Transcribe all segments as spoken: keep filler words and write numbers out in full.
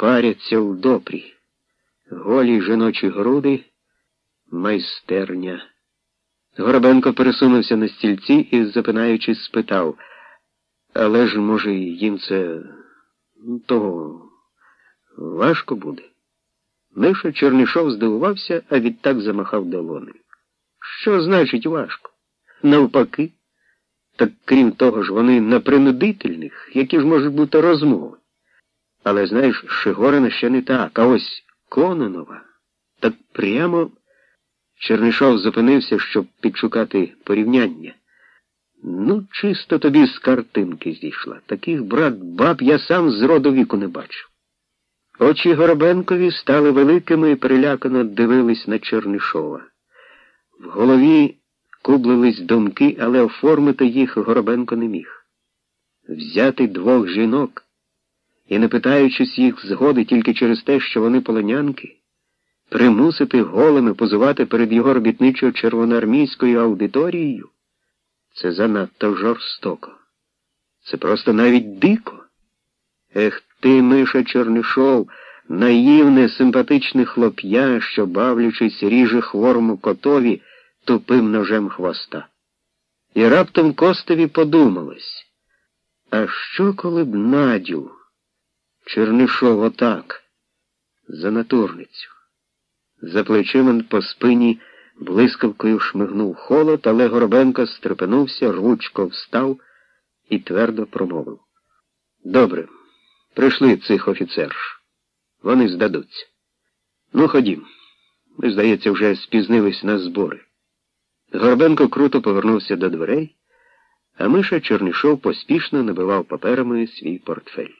паряться в допрі. Голі жіночі груди, майстерня. Горобенко пересунувся на стільці і, запинаючись, спитав, але ж, може, їм це того важко буде? Миша Чернишов здивувався, а відтак замахав долонею. Що значить важко? Навпаки. Так крім того ж, вони на принудительних, які ж можуть бути розмови. Але, знаєш, Шигорина ще не так, а ось Кононова. Так прямо... Чернишов зупинився, щоб підшукати порівняння. Ну, чисто тобі з картинки зійшла. Таких, брат, баб я сам з роду віку не бачив. Очі Горобенкові стали великими і перелякано дивились на Чернишова. В голові кублились думки, але оформити їх Горобенко не міг. Взяти двох жінок і, не питаючись їх згоди тільки через те, що вони полонянки, примусити голими позувати перед його робітничо-червоноармійською аудиторією — це занадто жорстоко. Це просто навіть дико. Ех ти, Миша Чернишов, наївне, симпатичне хлоп'я, що, бавлячись, ріже хворому котові тупим ножем хвоста. І раптом Костеві подумалось, а що коли б Надю Чернишов отак, за натурницю? За плечима по спині блискавкою шмигнув холод, але Горобенко стрепенувся, рвучко встав і твердо промовив. Добре, прийшли цих офіцерш. Вони здадуться. Ну, ходім. Ми, здається, вже спізнились на збори. Горобенко круто повернувся до дверей, а Миша Чернишов поспішно набивав паперами свій портфель.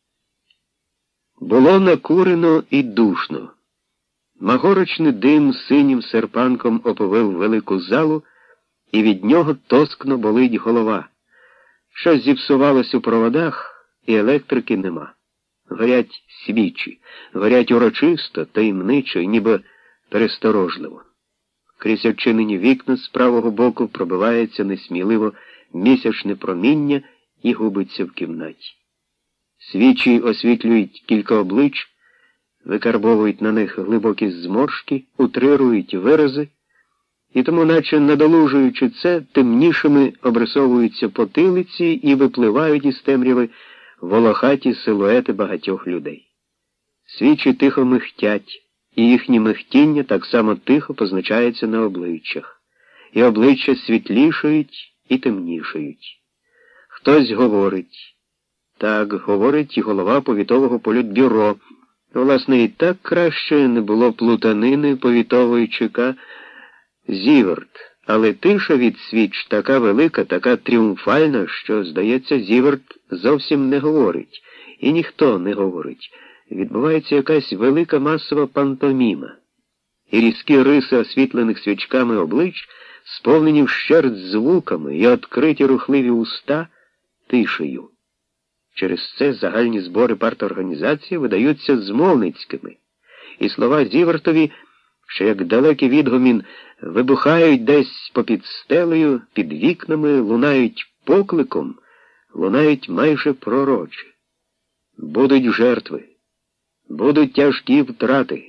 Було накурено і душно. Магорочний дим синім серпанком оповив велику залу, і від нього тоскно болить голова. Щось зіпсувалось у проводах, і електрики нема. Горять свічі, горять урочисто, таємничо, ніби пересторожливо. Крізь очинені вікна з правого боку пробивається несміливо місячне проміння і губиться в кімнаті. Свічі освітлюють кілька облич, викарбовують на них глибокі зморшки, утрирують вирази, і тому, наче надолужуючи це, темнішими обрисовуються потилиці і випливають із темряви волохаті силуети багатьох людей. Свічі тихо михтять, і їхнє михтіння так само тихо позначається на обличчях, і обличчя світлішають і темнішають. Хтось говорить. Так, говорить і голова повітового політбюро. Власне, і так краще не було плутанини повітової ЧК Зіверт, але тиша від свіч така велика, така тріумфальна, що, здається, Зіверт зовсім не говорить, і ніхто не говорить. Відбувається якась велика масова пантоміма, і різкі риси освітлених свічками облич сповнені вщерть звуками і відкриті рухливі уста тишею. Через це загальні збори парторганізації видаються змовницькими, і слова Зівертові, що як далекий відгомін вибухають десь попід стелею, під вікнами, лунають покликом, лунають майже пророче. Будуть жертви, будуть тяжкі втрати.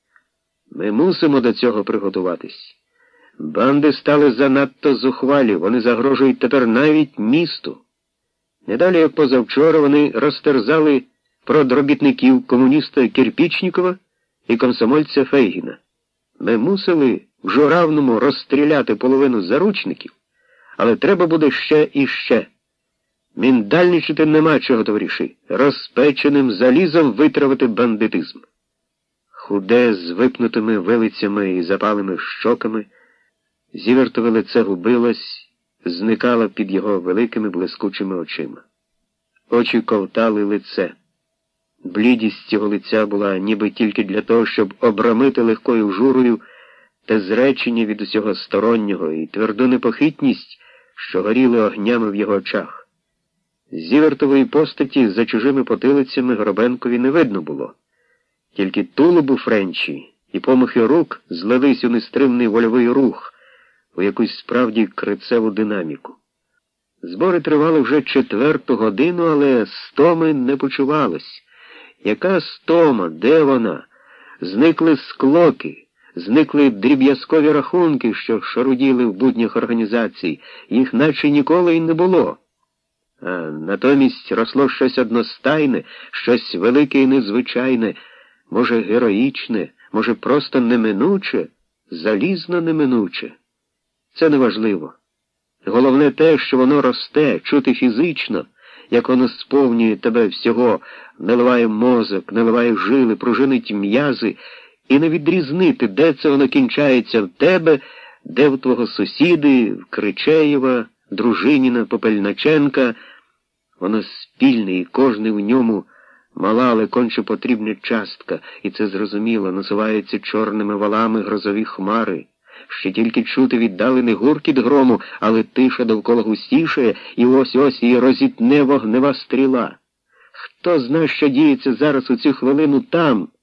Ми мусимо до цього приготуватись. Банди стали занадто зухвалі, вони загрожують тепер навіть місту. Недалі, як позавчора, вони розтерзали продробітників комуніста Кирпічнікова і комсомольця Фейгіна. Ми мусили в Журавному розстріляти половину заручників, але треба буде ще і ще. Міндальничати нема чого, товариші, розпеченим залізом витравити бандитизм. Худе, з випнутими вилицями і запалими щоками, Зівертове лице губилось, зникало під його великими блискучими очима. Очі ковтали лице. Блідість його лиця була ніби тільки для того, щоб обрамити легкою журою те зречення від усього стороннього і тверду непохитність, що горіли огнями в його очах. Зівертової постаті за чужими потилицями Горобенкові не видно було. Тільки тулубу Френчі і помахи рук злились у нестримний вольовий рух, у якусь справді крицеву динаміку. Збори тривали вже четверту годину, але стоми не почувалось, Яка стома, де вона? Зникли склоки, зникли дріб'язкові рахунки, що шаруділи в буднях організацій, їх наче ніколи й не було. А натомість росло щось одностайне, щось велике і незвичайне, може героїчне, може просто неминуче, залізно неминуче. Це неважливо. Головне те, що воно росте, чути фізично, як воно сповнює тебе всього, наливає мозок, наливає жили, пружинить м'язи, і не відрізнити, де це воно кінчається в тебе, де в твого сусіди, в Кричеєва, Дружиніна, Попельначенка. Воно спільне, і кожний в ньому мала, але конче потрібна частка, і це зрозуміло, називаються чорними валами грозові хмари. Ще тільки чути віддалений гуркіт грому, але тиша довкола густішає, і ось-ось її розітне вогнева стріла. Хто знає, що діється зараз у цю хвилину там,